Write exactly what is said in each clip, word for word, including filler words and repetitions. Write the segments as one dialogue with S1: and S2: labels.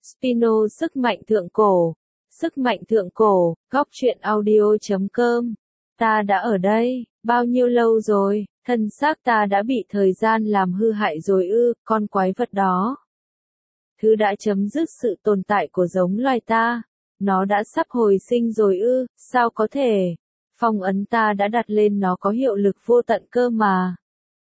S1: Spino sức mạnh thượng cổ. Sức mạnh thượng cổ, góc truyện audio chấm com. Ta đã ở đây, bao nhiêu lâu rồi, thân xác ta đã bị thời gian làm hư hại rồi ư, con quái vật đó. Thứ đã chấm dứt sự tồn tại của giống loài ta. Nó đã sắp hồi sinh rồi ư, sao có thể? Phong ấn ta đã đặt lên nó có hiệu lực vô tận cơ mà.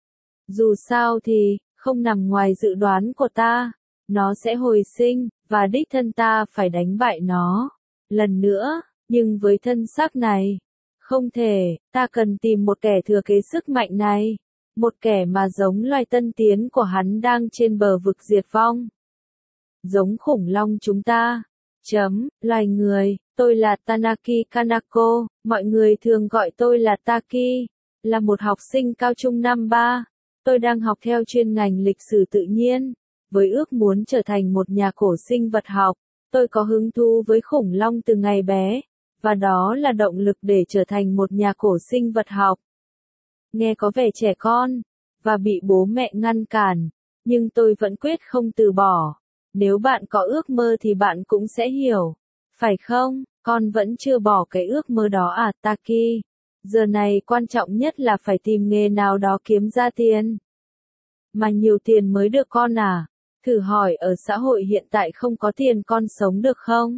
S1: Dù sao thì, không nằm ngoài dự đoán của ta. Nó sẽ hồi sinh, và đích thân ta phải đánh bại nó. Lần nữa, nhưng với thân xác này. Không thể, ta cần tìm một kẻ thừa kế sức mạnh này. Một kẻ mà giống loài tân tiến của hắn đang trên bờ vực diệt vong. Giống khủng long chúng ta. Chấm, loài người, tôi là Tanaki Kanako, mọi người thường gọi tôi là Taki, là một học sinh cao trung năm ba. Tôi đang học theo chuyên ngành lịch sử tự nhiên, với ước muốn trở thành một nhà cổ sinh vật học. Tôi có hứng thú với khủng long từ ngày bé, và đó là động lực để trở thành một nhà cổ sinh vật học. Nghe có vẻ trẻ con, và bị bố mẹ ngăn cản, nhưng tôi vẫn quyết không từ bỏ. Nếu bạn có ước mơ thì bạn cũng sẽ hiểu. Phải không, con vẫn chưa bỏ cái ước mơ đó à Taki? Giờ này quan trọng nhất là phải tìm nghề nào đó kiếm ra tiền. Mà nhiều tiền mới được con à? Thử hỏi ở xã hội hiện tại không có tiền con sống được không?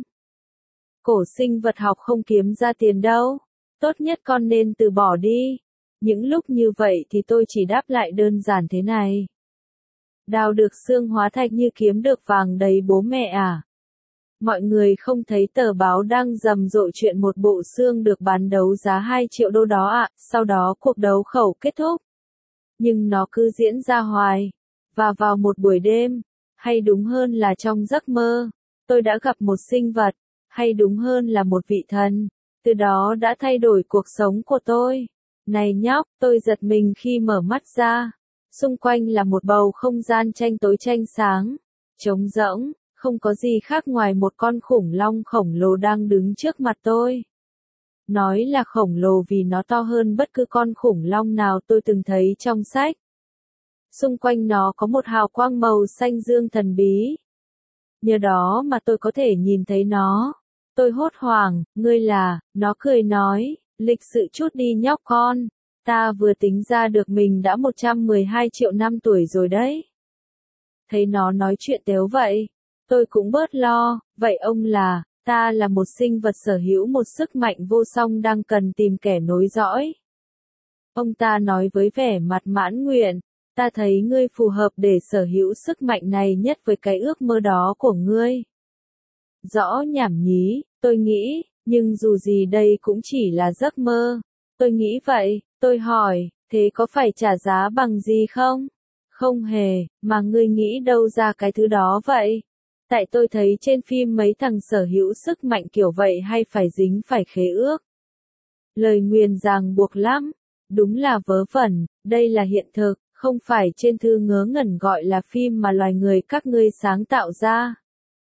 S1: Cổ sinh vật học không kiếm ra tiền đâu. Tốt nhất con nên từ bỏ đi. Những lúc như vậy thì tôi chỉ đáp lại đơn giản thế này. Đào được xương hóa thạch như kiếm được vàng đấy bố mẹ à? Mọi người không thấy tờ báo đang rầm rộ chuyện một bộ xương được bán đấu giá hai triệu đô đó ạ, à? Sau đó cuộc đấu khẩu kết thúc. Nhưng nó cứ diễn ra hoài. Và vào một buổi đêm, hay đúng hơn là trong giấc mơ, tôi đã gặp một sinh vật, hay đúng hơn là một vị thần. Từ đó đã thay đổi cuộc sống của tôi. Này nhóc, tôi giật mình khi mở mắt ra. Xung quanh là một bầu không gian tranh tối tranh sáng, trống rỗng, không có gì khác ngoài một con khủng long khổng lồ đang đứng trước mặt tôi. Nói là khổng lồ vì nó to hơn bất cứ con khủng long nào tôi từng thấy trong sách. Xung quanh nó có một hào quang màu xanh dương thần bí. Nhờ đó mà tôi có thể nhìn thấy nó. Tôi hốt hoảng, ngươi là, nó cười nói, lịch sự chút đi nhóc con. Ta vừa tính ra được mình đã một trăm mười hai triệu năm tuổi rồi đấy. Thấy nó nói chuyện tếu vậy, tôi cũng bớt lo, vậy ông là, ta là một sinh vật sở hữu một sức mạnh vô song đang cần tìm kẻ nối dõi. Ông ta nói với vẻ mặt mãn nguyện, ta thấy ngươi phù hợp để sở hữu sức mạnh này nhất với cái ước mơ đó của ngươi. Rõ nhảm nhí, tôi nghĩ, nhưng dù gì đây cũng chỉ là giấc mơ. Tôi nghĩ vậy, tôi hỏi, thế có phải trả giá bằng gì không? Không hề, mà ngươi nghĩ đâu ra cái thứ đó vậy? Tại tôi thấy trên phim mấy thằng sở hữu sức mạnh kiểu vậy hay phải dính phải khế ước. Lời nguyền ràng buộc lắm, đúng là vớ vẩn, đây là hiện thực, không phải trên thư ngớ ngẩn gọi là phim mà loài người các ngươi sáng tạo ra.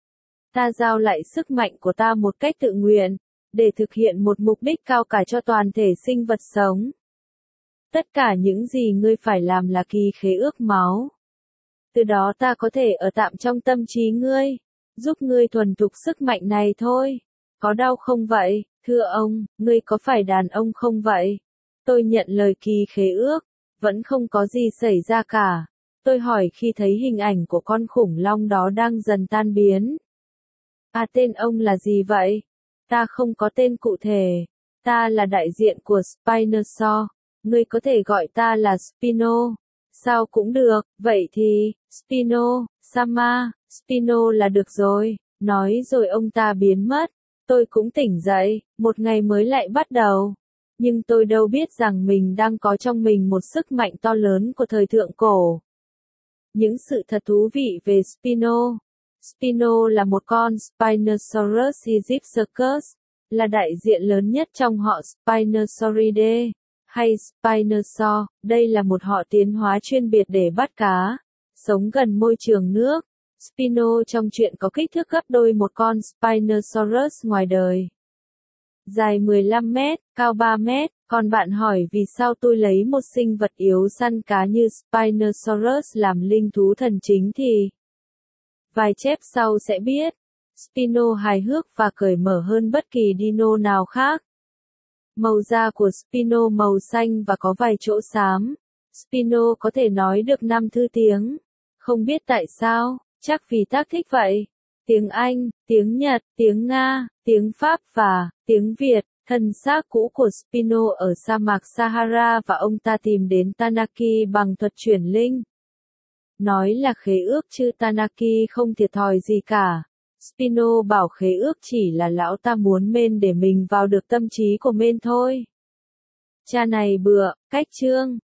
S1: Ta giao lại sức mạnh của ta một cách tự nguyện, để thực hiện một mục đích cao cả cho toàn thể sinh vật sống. Tất cả những gì ngươi phải làm là ký khế ước máu. Từ đó ta có thể ở tạm trong tâm trí ngươi, giúp ngươi thuần thục sức mạnh này thôi. Có đau không vậy, thưa ông, ngươi có phải đàn ông không vậy? Tôi nhận lời ký khế ước, vẫn không có gì xảy ra cả. Tôi hỏi khi thấy hình ảnh của con khủng long đó đang dần tan biến. À tên ông là gì vậy? Ta không có tên cụ thể. Ta là đại diện của Spinosaur. Ngươi có thể gọi ta là Spino. Sao cũng được, vậy thì, Spino, Sama, Spino là được rồi. Nói rồi ông ta biến mất. Tôi cũng tỉnh dậy, một ngày mới lại bắt đầu. Nhưng tôi đâu biết rằng mình đang có trong mình một sức mạnh to lớn của thời thượng cổ. Những sự thật thú vị về Spino. Spino là một con Spinosaurus aegyptiacus, là đại diện lớn nhất trong họ Spinosauridae, hay Spinosaur. Đây là một họ tiến hóa chuyên biệt để bắt cá, sống gần môi trường nước. Spino trong truyện có kích thước gấp đôi một con Spinosaurus ngoài đời. Dài mười lăm mét, cao ba mét, còn bạn hỏi vì sao tôi lấy một sinh vật yếu săn cá như Spinosaurus làm linh thú thần chính thì... Vài chép sau sẽ biết. Spino hài hước và cởi mở hơn bất kỳ dino nào khác. Màu da của Spino màu xanh và có vài chỗ xám. Spino có thể nói được năm thứ tiếng. Không biết tại sao, chắc vì tác thích vậy. Tiếng Anh, tiếng Nhật, tiếng Nga, tiếng Pháp và tiếng Việt. Thân xác cũ của Spino ở sa mạc Sahara và ông ta tìm đến Tanaki bằng thuật chuyển linh. Nói là khế ước chứ Tanaki không thiệt thòi gì cả. Spino bảo khế ước chỉ là lão ta muốn Mên để mình vào được tâm trí của Mên thôi. Cha này bựa, cách chương.